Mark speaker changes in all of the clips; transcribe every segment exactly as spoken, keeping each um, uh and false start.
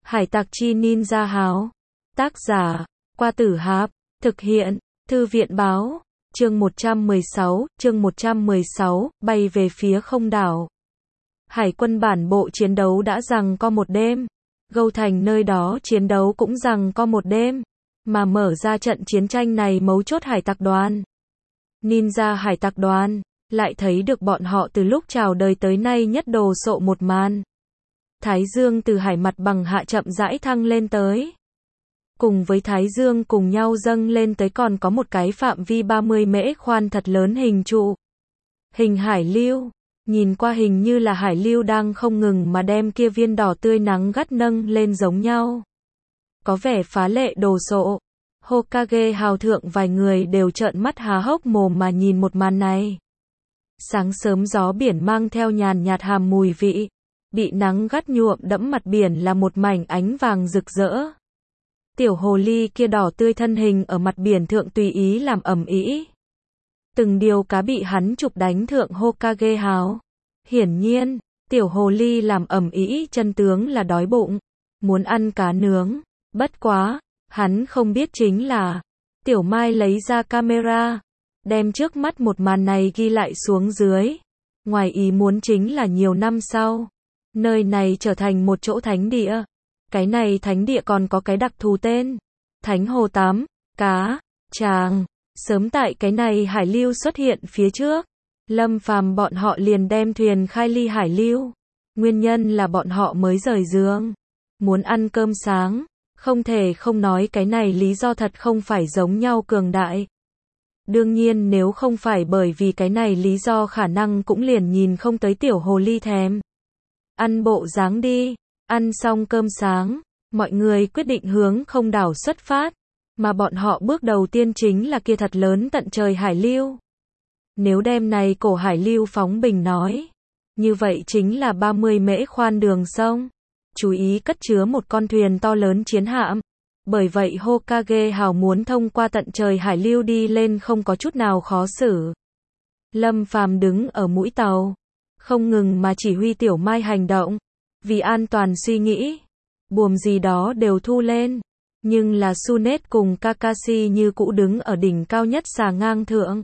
Speaker 1: Hải tặc chi ninja háo. Tác giả, Qua Tử Hạp. Thực hiện, Thư viện báo. Chương một trăm mười sáu, chương một trăm mười sáu, bay về phía không đảo. Hải quân bản bộ chiến đấu đã giằng co một đêm. Gâu Thành nơi đó chiến đấu cũng giằng co một đêm. Mà mở ra trận chiến tranh này mấu chốt hải tặc đoàn. Ninja hải tặc đoàn, lại thấy được bọn họ từ lúc chào đời tới nay nhất đồ sộ một màn. Thái dương từ hải mặt bằng hạ chậm rãi thăng lên tới. Cùng với Thái dương cùng nhau dâng lên tới còn có một cái phạm vi ba mươi mễ khoan thật lớn hình trụ. Hình hải lưu, nhìn qua hình như là hải lưu đang không ngừng mà đem kia viên đỏ tươi nắng gắt nâng lên giống nhau. Có vẻ phá lệ đồ sộ. Hokage hào thượng vài người đều trợn mắt há hốc mồm mà nhìn một màn này. Sáng sớm gió biển mang theo nhàn nhạt hàm mùi vị. Bị nắng gắt nhuộm đẫm mặt biển là một mảnh ánh vàng rực rỡ. Tiểu hồ ly kia đỏ tươi thân hình ở mặt biển thượng tùy ý làm ầm ĩ. Từng điều cá bị hắn chụp đánh thượng Hokage hào. Hiển nhiên, tiểu hồ ly làm ầm ĩ chân tướng là đói bụng, muốn ăn cá nướng. Bất quá, hắn không biết chính là, Tiểu Mai lấy ra camera, đem trước mắt một màn này ghi lại xuống dưới. Ngoài ý muốn chính là nhiều năm sau, nơi này trở thành một chỗ thánh địa. Cái này thánh địa còn có cái đặc thù tên, Thánh Hồ Tắm, Cá, Tràng. Sớm tại cái này hải lưu xuất hiện phía trước, Lâm Phàm bọn họ liền đem thuyền khai ly hải lưu. Nguyên nhân là bọn họ mới rời giường, muốn ăn cơm sáng. Không thể không nói cái này lý do thật không phải giống nhau cường đại. Đương nhiên nếu không phải bởi vì cái này lý do khả năng cũng liền nhìn không tới tiểu hồ ly thèm. Ăn bộ dáng đi, ăn xong cơm sáng, mọi người quyết định hướng không đảo xuất phát, mà bọn họ bước đầu tiên chính là kia thật lớn tận trời hải lưu. Nếu đem này cổ hải lưu phóng bình nói, như vậy chính là ba mươi mễ khoan đường sông. Chú ý cất chứa một con thuyền to lớn chiến hạm. Bởi vậy Hokage hào muốn thông qua tận trời hải lưu đi lên không có chút nào khó xử. Lâm Phàm đứng ở mũi tàu, không ngừng mà chỉ huy Tiểu Mai hành động. Vì an toàn suy nghĩ, buồm gì đó đều thu lên. Nhưng là Tsunade cùng Kakashi như cũ đứng ở đỉnh cao nhất xà ngang thượng.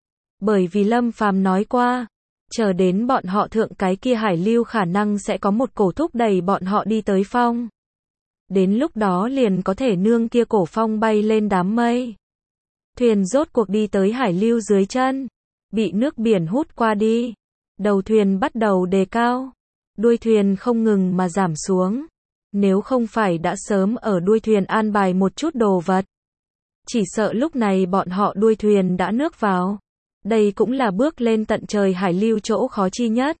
Speaker 1: Bởi vì Lâm Phàm nói qua, chờ đến bọn họ thượng cái kia hải lưu khả năng sẽ có một cổ thúc đẩy bọn họ đi tới phong. Đến lúc đó liền có thể nương kia cổ phong bay lên đám mây. Thuyền rốt cuộc đi tới hải lưu dưới chân, bị nước biển hút qua đi. Đầu thuyền bắt đầu đề cao, đuôi thuyền không ngừng mà giảm xuống. Nếu không phải đã sớm ở đuôi thuyền an bài một chút đồ vật, chỉ sợ lúc này bọn họ đuôi thuyền đã nước vào. Đây cũng là bước lên tận trời hải lưu chỗ khó chi nhất.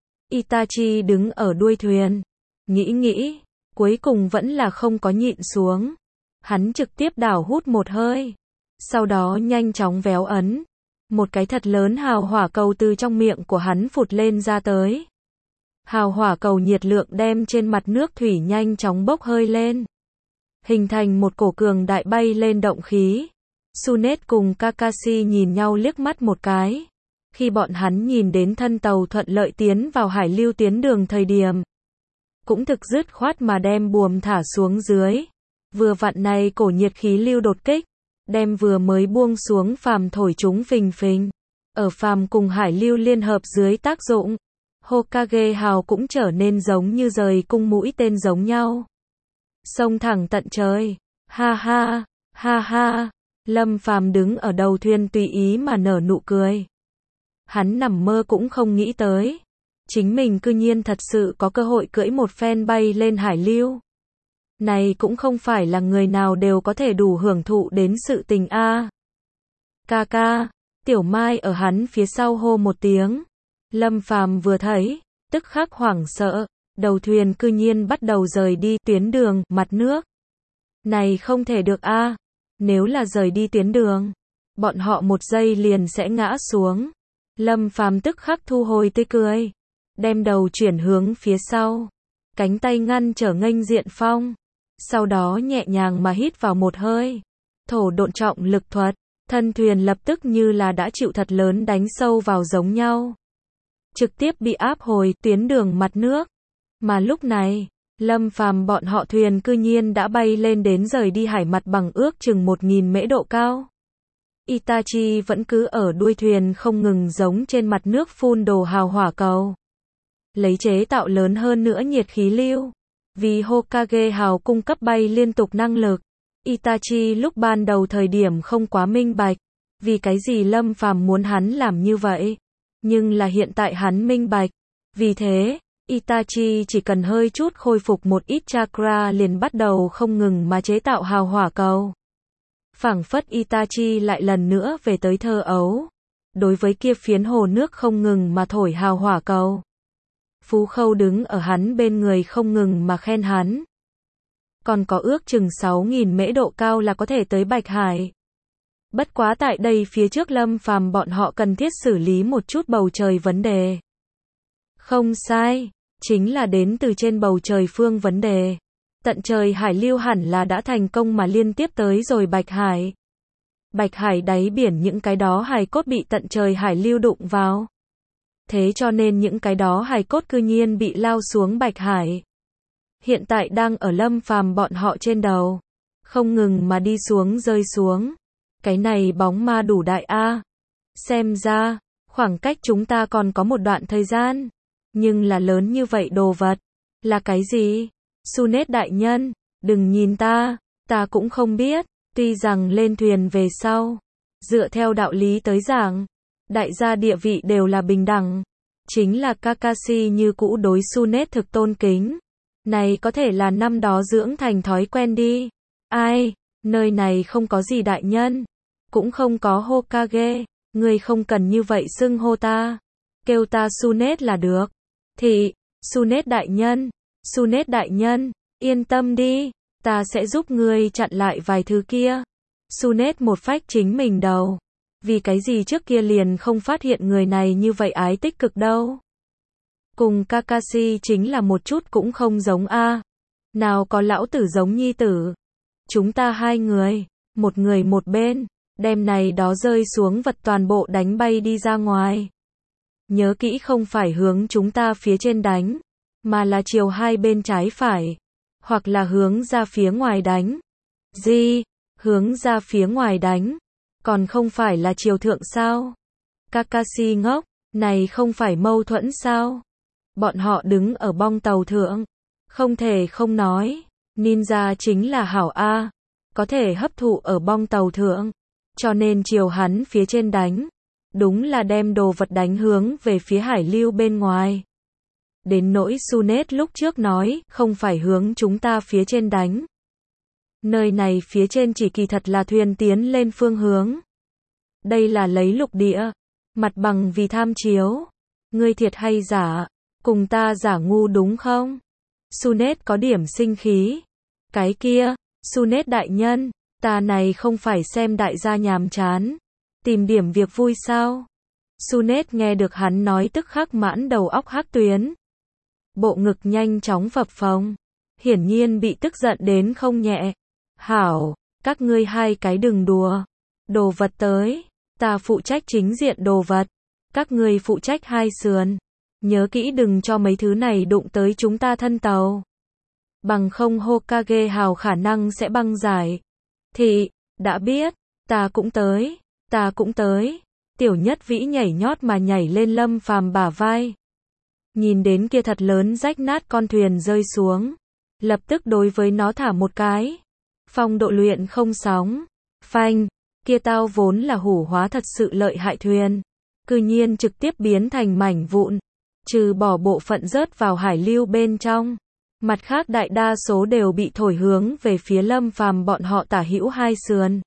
Speaker 1: Itachi đứng ở đuôi thuyền, nghĩ nghĩ, cuối cùng vẫn là không có nhịn xuống. Hắn trực tiếp đảo hút một hơi, sau đó nhanh chóng véo ấn. Một cái thật lớn hào hỏa cầu từ trong miệng của hắn phụt lên ra tới. Hào hỏa cầu nhiệt lượng đem trên mặt nước thủy nhanh chóng bốc hơi lên, hình thành một cổ cường đại bay lên động khí. Tsunade cùng Kakashi nhìn nhau liếc mắt một cái. Khi bọn hắn nhìn đến thân tàu thuận lợi tiến vào hải lưu tiến đường thời điểm, cũng thực dứt khoát mà đem buồm thả xuống dưới. Vừa vặn này cổ nhiệt khí lưu đột kích, đem vừa mới buông xuống phàm thổi chúng phình phình. Ở phàm cùng hải lưu liên hợp dưới tác dụng, Hokage hào cũng trở nên giống như rời cung mũi tên giống nhau. Xông thẳng tận trời. Ha ha, ha ha. Lâm Phàm đứng ở đầu thuyền tùy ý mà nở nụ cười. Hắn nằm mơ cũng không nghĩ tới, chính mình cư nhiên thật sự có cơ hội cưỡi một phen bay lên hải lưu. Này cũng không phải là người nào đều có thể đủ hưởng thụ đến sự tình a. À. Ca ca, Tiểu Mai ở hắn phía sau hô một tiếng. Lâm Phàm vừa thấy, tức khắc hoảng sợ, đầu thuyền cư nhiên bắt đầu rời đi tuyến đường mặt nước. Này không thể được a. À. Nếu là rời đi tuyến đường, bọn họ một giây liền sẽ ngã xuống. Lâm Phàm tức khắc thu hồi tươi cười, đem đầu chuyển hướng phía sau, cánh tay ngăn trở nghênh diện phong, sau đó nhẹ nhàng mà hít vào một hơi. Thổ độn trọng lực thuật, thân thuyền lập tức như là đã chịu thật lớn đánh sâu vào giống nhau, trực tiếp bị áp hồi tuyến đường mặt nước. Mà lúc này, Lâm Phàm bọn họ thuyền cư nhiên đã bay lên đến rời đi hải mặt bằng ước chừng một nghìn mễ độ cao. Itachi vẫn cứ ở đuôi thuyền không ngừng giống trên mặt nước phun đồ hào hỏa cầu. Lấy chế tạo lớn hơn nữa nhiệt khí lưu. Vì Hokage hào cung cấp bay liên tục năng lực. Itachi lúc ban đầu thời điểm không quá minh bạch. Vì cái gì Lâm Phàm muốn hắn làm như vậy. Nhưng là hiện tại hắn minh bạch. Vì thế, Itachi chỉ cần hơi chút khôi phục một ít chakra liền bắt đầu không ngừng mà chế tạo hào hỏa cầu. Phảng phất Itachi lại lần nữa về tới thơ ấu. Đối với kia phiến hồ nước không ngừng mà thổi hào hỏa cầu. Phú Khâu đứng ở hắn bên người không ngừng mà khen hắn. Còn có ước chừng sáu nghìn mễ độ cao là có thể tới Bạch Hải. Bất quá tại đây phía trước Lâm Phàm bọn họ cần thiết xử lý một chút bầu trời vấn đề. Không sai, chính là đến từ trên bầu trời phương vấn đề. Tận trời hải lưu hẳn là đã thành công mà liên tiếp tới rồi Bạch Hải. Bạch Hải đáy biển những cái đó hài cốt bị tận trời hải lưu đụng vào. Thế cho nên những cái đó hài cốt cư nhiên bị lao xuống Bạch Hải. Hiện tại đang ở Lâm Phàm bọn họ trên đầu. Không ngừng mà đi xuống rơi xuống. Cái này bóng ma đủ đại a. Xem ra, khoảng cách chúng ta còn có một đoạn thời gian. Nhưng là lớn như vậy đồ vật. Là cái gì? Sunet đại nhân, đừng nhìn ta, ta cũng không biết. Tuy rằng lên thuyền về sau. Dựa theo đạo lý tới giảng. Đại gia địa vị đều là bình đẳng. Chính là Kakashi như cũ đối Sunet thực tôn kính. Này có thể là năm đó dưỡng thành thói quen đi. Ai, nơi này không có gì đại nhân. Cũng không có Hokage. Ngươi không cần như vậy xưng hô ta. Kêu ta Sunet là được. Thì, Sunet đại nhân, Sunet đại nhân, yên tâm đi. Ta sẽ giúp ngươi chặn lại vài thứ kia. Sunet một phách chính mình đầu. Vì cái gì trước kia liền không phát hiện người này như vậy ái tích cực đâu. Cùng Kakashi chính là một chút cũng không giống a. Nào có lão tử giống nhi tử. Chúng ta hai người, một người một bên, đem này đó rơi xuống vật toàn bộ đánh bay đi ra ngoài. Nhớ kỹ không phải hướng chúng ta phía trên đánh, mà là chiều hai bên trái phải, hoặc là hướng ra phía ngoài đánh. Gì? Hướng ra phía ngoài đánh? Còn không phải là chiều thượng sao? Kakashi ngốc, này không phải mâu thuẫn sao? Bọn họ đứng ở bong tàu thượng, không thể không nói, ninja chính là hảo A, có thể hấp thụ ở bong tàu thượng, cho nên chiều hắn phía trên đánh, đúng là đem đồ vật đánh hướng về phía hải lưu bên ngoài. Đến nỗi Sunet lúc trước nói, không phải hướng chúng ta phía trên đánh. Nơi này phía trên chỉ kỳ thật là thuyền tiến lên phương hướng. Đây là lấy lục địa, mặt bằng vì tham chiếu. Ngươi thiệt hay giả, cùng ta giả ngu đúng không? Sunet có điểm sinh khí. Cái kia, Sunet đại nhân, ta này không phải xem đại gia nhàm chán, tìm điểm việc vui sao? Sunet nghe được hắn nói tức khắc mãn đầu óc hắc tuyến. Bộ ngực nhanh chóng phập phồng, hiển nhiên bị tức giận đến không nhẹ. Hảo, các ngươi hai cái đừng đùa. Đồ vật tới, ta phụ trách chính diện đồ vật, các ngươi phụ trách hai sườn. Nhớ kỹ đừng cho mấy thứ này đụng tới chúng ta thân tàu. Bằng không Hokage hào khả năng sẽ băng giải. Thì, đã biết, ta cũng tới, ta cũng tới. Tiểu Nhất Vĩ nhảy nhót mà nhảy lên Lâm Phàm bả vai. Nhìn đến kia thật lớn rách nát con thuyền rơi xuống. Lập tức đối với nó thả một cái. Phong độ luyện không sóng. Phanh, kia tao vốn là hủ hóa thật sự lợi hại thuyền. Cư nhiên trực tiếp biến thành mảnh vụn. Trừ bỏ bộ phận rớt vào hải lưu bên trong. Mặt khác đại đa số đều bị thổi hướng về phía Lâm Phàm bọn họ tả hữu hai sườn.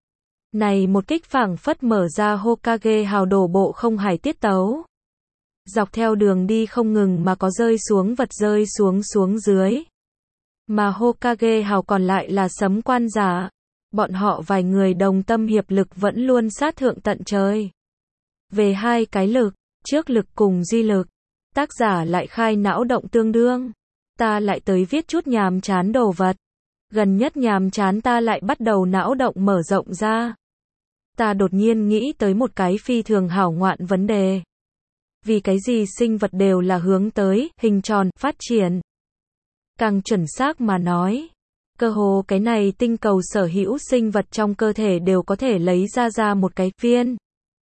Speaker 1: Này một kích phảng phất mở ra Hokage hào đổ bộ không hải tiết tấu. Dọc theo đường đi không ngừng mà có rơi xuống vật rơi xuống xuống dưới. Mà Hokage hào còn lại là sấm quan giả. Bọn họ vài người đồng tâm hiệp lực vẫn luôn sát thượng tận trời. Về hai cái lực, trước lực cùng duy lực. Tác giả lại khai não động tương đương. Ta lại tới viết chút nhàm chán đồ vật. Gần nhất nhàm chán ta lại bắt đầu não động mở rộng ra. Ta đột nhiên nghĩ tới một cái phi thường hảo ngoạn vấn đề. Vì cái gì sinh vật đều là hướng tới hình tròn phát triển? Càng chuẩn xác mà nói, cơ hồ cái này tinh cầu sở hữu sinh vật trong cơ thể đều có thể lấy ra ra một cái viên.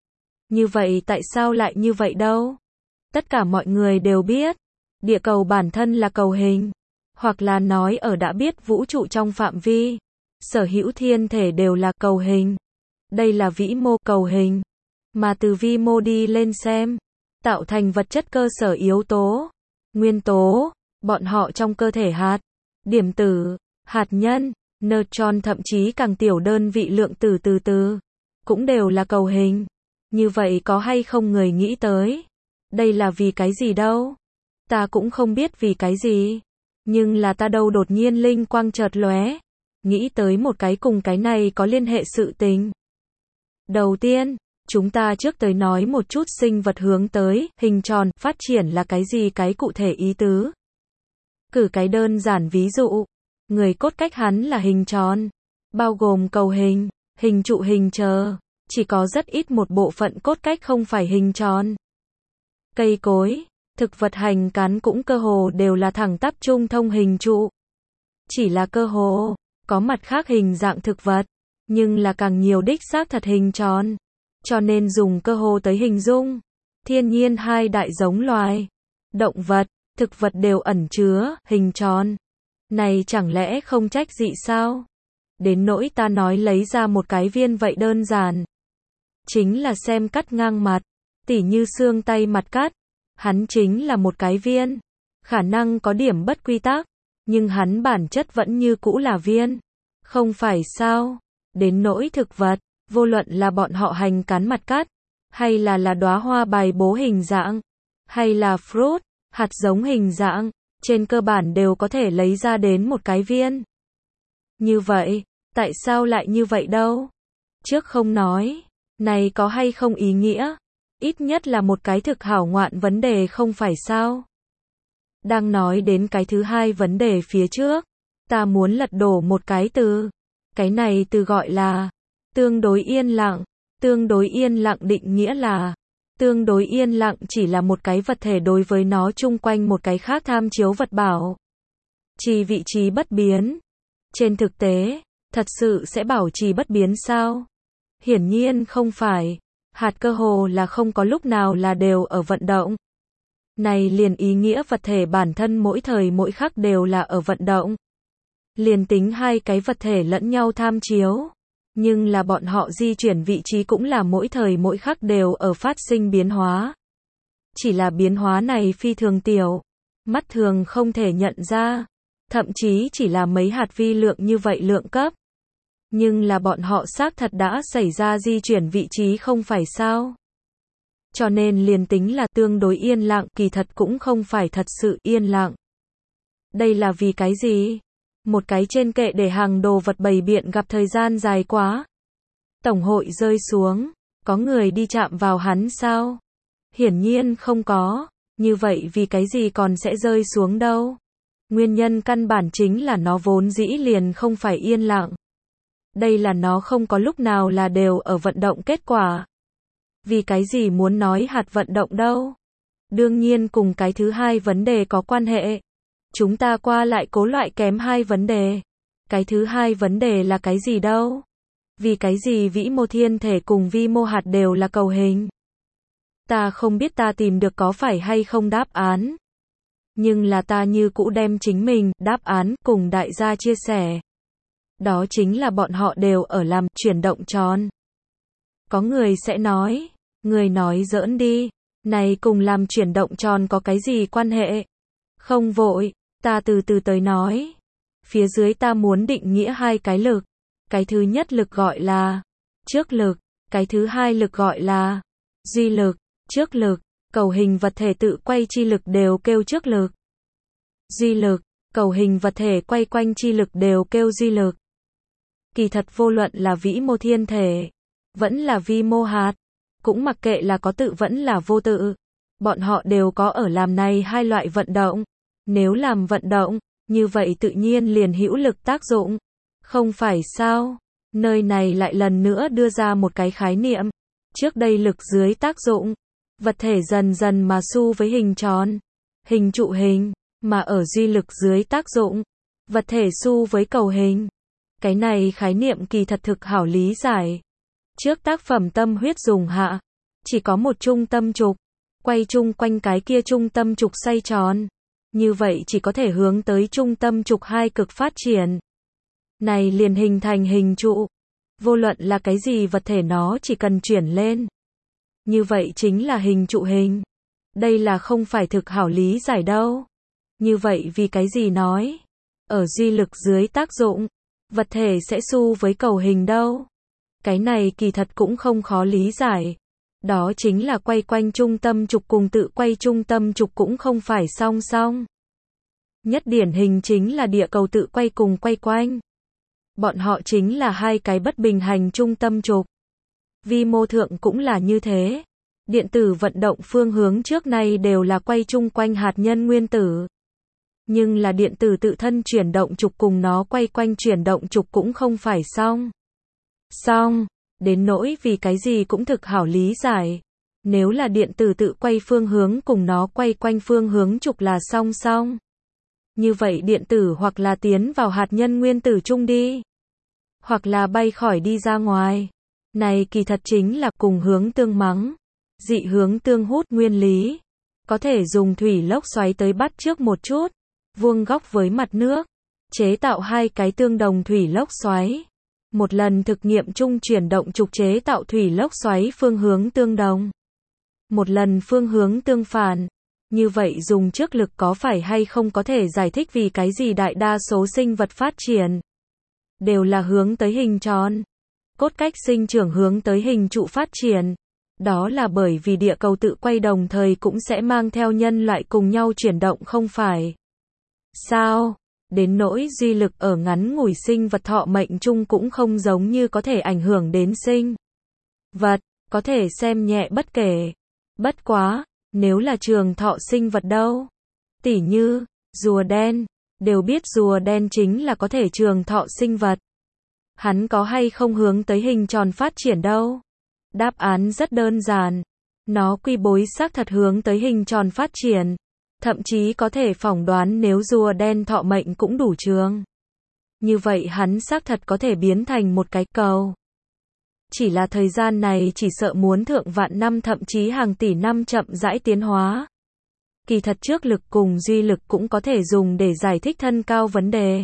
Speaker 1: Như vậy tại sao lại như vậy đâu? Tất cả mọi người đều biết, địa cầu bản thân là cầu hình, hoặc là nói ở đã biết vũ trụ trong phạm vi, sở hữu thiên thể đều là cầu hình. Đây là vĩ mô cầu hình, mà từ vi mô đi lên xem, tạo thành vật chất cơ sở yếu tố, nguyên tố, bọn họ trong cơ thể hạt, điểm tử, hạt nhân, neutron thậm chí càng tiểu đơn vị lượng tử từ từ, cũng đều là cầu hình. Như vậy có hay không người nghĩ tới? Đây là vì cái gì đâu? Ta cũng không biết vì cái gì. Nhưng là ta đâu đột nhiên linh quang chợt lóe, nghĩ tới một cái cùng cái này có liên hệ sự tình. Đầu tiên, chúng ta trước tới nói một chút sinh vật hướng tới, hình tròn, phát triển là cái gì cái cụ thể ý tứ. Cử cái đơn giản ví dụ, người cốt cách hắn là hình tròn, bao gồm cầu hình, hình trụ hình chờ, chỉ có rất ít một bộ phận cốt cách không phải hình tròn. Cây cối, thực vật hành cán cũng cơ hồ đều là thẳng tắp trung thông hình trụ. Chỉ là cơ hồ, có mặt khác hình dạng thực vật, nhưng là càng nhiều đích xác thật hình tròn. Cho nên dùng cơ hồ tới hình dung, thiên nhiên hai đại giống loài, động vật, thực vật đều ẩn chứa, hình tròn. Này chẳng lẽ không trách dị sao? Đến nỗi ta nói lấy ra một cái viên vậy đơn giản. Chính là xem cắt ngang mặt, tỉ như xương tay mặt cắt, hắn chính là một cái viên. Khả năng có điểm bất quy tắc, nhưng hắn bản chất vẫn như cũ là viên. Không phải sao? Đến nỗi thực vật, vô luận là bọn họ hành cán mặt cắt, hay là là đóa hoa bài bố hình dạng, hay là fruit, hạt giống hình dạng, trên cơ bản đều có thể lấy ra đến một cái viên. Như vậy, tại sao lại như vậy đâu? Trước không nói, này có hay không ý nghĩa? Ít nhất là một cái thực hảo ngoạn vấn đề không phải sao? Đang nói đến cái thứ hai vấn đề phía trước, ta muốn lật đổ một cái từ. Cái này từ gọi là tương đối yên lặng. Tương đối yên lặng định nghĩa là tương đối yên lặng chỉ là một cái vật thể đối với nó chung quanh một cái khác tham chiếu vật bảo trì vị trí bất biến. Trên thực tế, thật sự sẽ bảo trì bất biến sao? Hiển nhiên không phải. Hạt cơ hồ là không có lúc nào là đều ở vận động. Này liền ý nghĩa vật thể bản thân mỗi thời mỗi khắc đều là ở vận động. Liền tính hai cái vật thể lẫn nhau tham chiếu, nhưng là bọn họ di chuyển vị trí cũng là mỗi thời mỗi khắc đều ở phát sinh biến hóa. Chỉ là biến hóa này phi thường tiểu, mắt thường không thể nhận ra, thậm chí chỉ là mấy hạt vi lượng như vậy lượng cấp. Nhưng là bọn họ xác thật đã xảy ra di chuyển vị trí không phải sao? Cho nên liền tính là tương đối yên lặng, kỳ thật cũng không phải thật sự yên lặng. Đây là vì cái gì? Một cái trên kệ để hàng đồ vật bày biện gặp thời gian dài quá. Tổng hội rơi xuống, có người đi chạm vào hắn sao? Hiển nhiên không có, như vậy vì cái gì còn sẽ rơi xuống đâu? Nguyên nhân căn bản chính là nó vốn dĩ liền không phải yên lặng. Đây là nó không có lúc nào là đều ở vận động kết quả. Vì cái gì muốn nói hạt vận động đâu? Đương nhiên cùng cái thứ hai vấn đề có quan hệ. Chúng ta qua lại cố loại kém hai vấn đề. Cái thứ hai vấn đề là cái gì đâu? Vì cái gì vĩ mô thiên thể cùng vi mô hạt đều là cầu hình? Ta không biết ta tìm được có phải hay không đáp án. Nhưng là ta như cũ đem chính mình, đáp án, cùng đại gia chia sẻ. Đó chính là bọn họ đều ở làm chuyển động tròn. Có người sẽ nói, người nói giỡn đi, này cùng làm chuyển động tròn có cái gì quan hệ? Không vội, ta từ từ tới nói. Phía dưới ta muốn định nghĩa hai cái lực. Cái thứ nhất lực gọi là trước lực, cái thứ hai lực gọi là duy lực. Trước lực, cầu hình vật thể tự quay chi lực đều kêu trước lực. Duy lực, cầu hình vật thể quay quanh chi lực đều kêu duy lực. Kỳ thật vô luận là vĩ mô thiên thể, vẫn là vi mô hạt, cũng mặc kệ là có tự vẫn là vô tự, bọn họ đều có ở làm này hai loại vận động. Nếu làm vận động, như vậy tự nhiên liền hữu lực tác dụng. Không phải sao? Nơi này lại lần nữa đưa ra một cái khái niệm. Trước đây lực dưới tác dụng, vật thể dần dần mà xu với hình tròn, hình trụ hình, Mà ở duy lực dưới tác dụng, vật thể xu với cầu hình. Cái này khái niệm kỳ thật thực hảo lý giải. Trước tác phẩm tâm huyết dùng hạ, chỉ có một trung tâm trục, quay chung quanh cái kia trung tâm trục xoay tròn. Như vậy chỉ có thể hướng tới trung tâm trục hai cực phát triển. Này liền hình thành hình trụ. Vô luận là cái gì vật thể nó chỉ cần chuyển lên. Như vậy chính là hình trụ hình. Đây là không phải thực hảo lý giải đâu. Như vậy vì cái gì nói? Ở duy lực dưới tác dụng, vật thể sẽ xu với cầu hình đâu? Cái này kỳ thật cũng không khó lý giải. Đó chính là quay quanh trung tâm trục cùng tự quay trung tâm trục cũng không phải song song. Nhất điển hình chính là địa cầu tự quay cùng quay quanh. Bọn họ chính là hai cái bất bình hành trung tâm trục. Vi mô thượng cũng là như thế. Điện tử vận động phương hướng trước nay đều là quay chung quanh hạt nhân nguyên tử. Nhưng là điện tử tự thân chuyển động trục cùng nó quay quanh chuyển động trục cũng không phải song. Song, đến nỗi vì cái gì cũng thực hảo lý giải. Nếu là điện tử tự quay phương hướng cùng nó quay quanh phương hướng trục là song song. Như vậy điện tử hoặc là tiến vào hạt nhân nguyên tử chung đi. Hoặc là bay khỏi đi ra ngoài. Này kỳ thật chính là cùng hướng tương mắng. Dị hướng tương hút nguyên lý. Có thể dùng thủy lốc xoáy tới bắt trước một chút. Vuông góc với mặt nước. Chế tạo hai cái tương đồng thủy lốc xoáy. Một lần thực nghiệm chung chuyển động trục chế tạo thủy lốc xoáy phương hướng tương đồng. Một lần phương hướng tương phản. Như vậy dùng trước lực có phải hay không có thể giải thích vì cái gì đại đa số sinh vật phát triển. Đều là hướng tới hình tròn. Cốt cách sinh trưởng hướng tới hình trụ phát triển. Đó là bởi vì địa cầu tự quay đồng thời cũng sẽ mang theo nhân loại cùng nhau chuyển động không phải. Sao? Đến nỗi duy lực ở ngắn ngủi sinh vật thọ mệnh chung cũng không giống như có thể ảnh hưởng đến sinh vật, có thể xem nhẹ bất kể. Bất quá, nếu là trường thọ sinh vật đâu? Tỉ như, rùa đen, đều biết rùa đen chính là có thể trường thọ sinh vật. Hắn có hay không hướng tới hình tròn phát triển đâu? Đáp án rất đơn giản. Nó quy bối xác thật hướng tới hình tròn phát triển. Thậm chí có thể phỏng đoán nếu rùa đen thọ mệnh cũng đủ trường. Như vậy hắn xác thật có thể biến thành một cái cầu. Chỉ là thời gian này chỉ sợ muốn thượng vạn năm thậm chí hàng tỷ năm chậm rãi tiến hóa. Kỳ thật trước lực cùng duy lực cũng có thể dùng để giải thích thân cao vấn đề.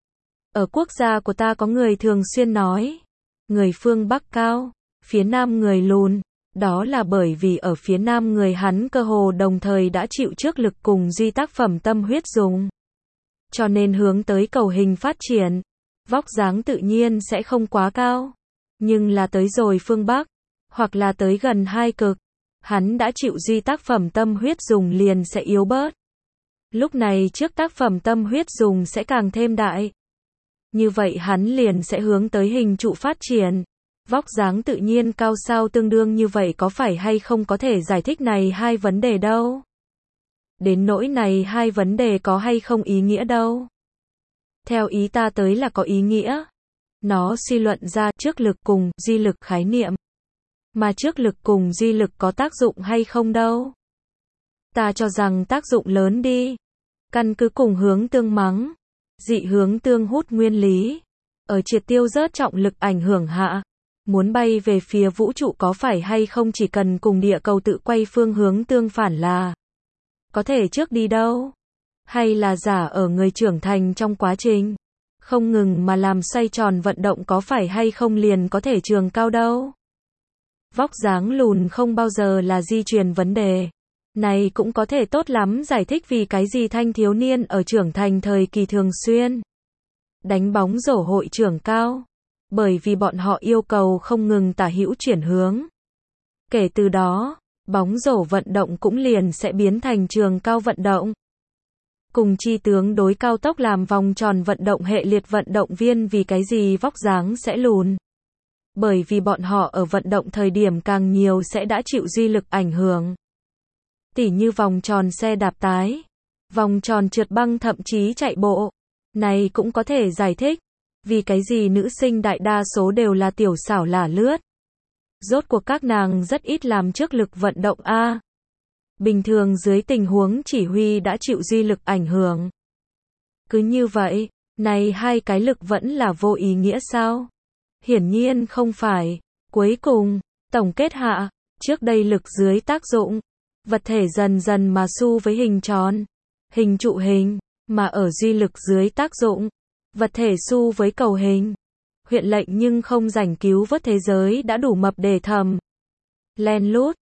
Speaker 1: Ở quốc gia của ta có người thường xuyên nói, người phương Bắc cao, phía Nam người lùn. Đó là bởi vì ở phía Nam người hắn cơ hồ đồng thời đã chịu trước lực cùng duy tác phẩm tâm huyết dùng. Cho nên hướng tới cầu hình phát triển, vóc dáng tự nhiên sẽ không quá cao. Nhưng là tới rồi phương Bắc, hoặc là tới gần hai cực, hắn đã chịu duy tác phẩm tâm huyết dùng liền sẽ yếu bớt. Lúc này trước tác phẩm tâm huyết dùng sẽ càng thêm đại. Như vậy hắn liền sẽ hướng tới hình trụ phát triển. Vóc dáng tự nhiên cao sao tương đương như vậy có phải hay không có thể giải thích này hai vấn đề đâu. Đến nỗi này hai vấn đề có hay không ý nghĩa đâu. Theo ý ta tới là có ý nghĩa. Nó suy luận ra trước lực cùng duy lực khái niệm. Mà trước lực cùng duy lực có tác dụng hay không đâu. Ta cho rằng tác dụng lớn đi. Căn cứ cùng hướng tương mắng. Dị hướng tương hút nguyên lý. Ở triệt tiêu rớt trọng lực ảnh hưởng hạ. Muốn bay về phía vũ trụ có phải hay không chỉ cần cùng địa cầu tự quay phương hướng tương phản là có thể trước đi đâu? Hay là giả ở người trưởng thành trong quá trình không ngừng mà làm xoay tròn vận động có phải hay không liền có thể trường cao đâu? Vóc dáng lùn không bao giờ là di truyền vấn đề. Này cũng có thể tốt lắm giải thích vì cái gì thanh thiếu niên ở trưởng thành thời kỳ thường xuyên đánh bóng rổ hội trưởng cao. Bởi vì bọn họ yêu cầu không ngừng tả hữu chuyển hướng. Kể từ đó, bóng rổ vận động cũng liền sẽ biến thành trường cao vận động. Cùng chi tướng đối cao tốc làm vòng tròn vận động hệ liệt vận động viên vì cái gì vóc dáng sẽ lùn. Bởi vì bọn họ ở vận động thời điểm càng nhiều sẽ đã chịu duy lực ảnh hưởng. Tỉ như vòng tròn xe đạp tái, vòng tròn trượt băng thậm chí chạy bộ. Này cũng có thể giải thích. Vì cái gì nữ sinh đại đa số đều là tiểu xảo lả lướt. Rốt cuộc các nàng rất ít làm trước lực vận động a. bình thường dưới tình huống chỉ huy đã chịu duy lực ảnh hưởng. Cứ như vậy, này hai cái lực vẫn là vô ý nghĩa sao? Hiển nhiên không phải. Cuối cùng, tổng kết hạ, trước đây lực dưới tác dụng, vật thể dần dần mà xu với hình tròn, hình trụ hình, mà ở duy lực dưới tác dụng, vật thể xu với cầu hình. Huyện lệnh nhưng không rảnh cứu vớt thế giới đã đủ mập để thầm. Len lút,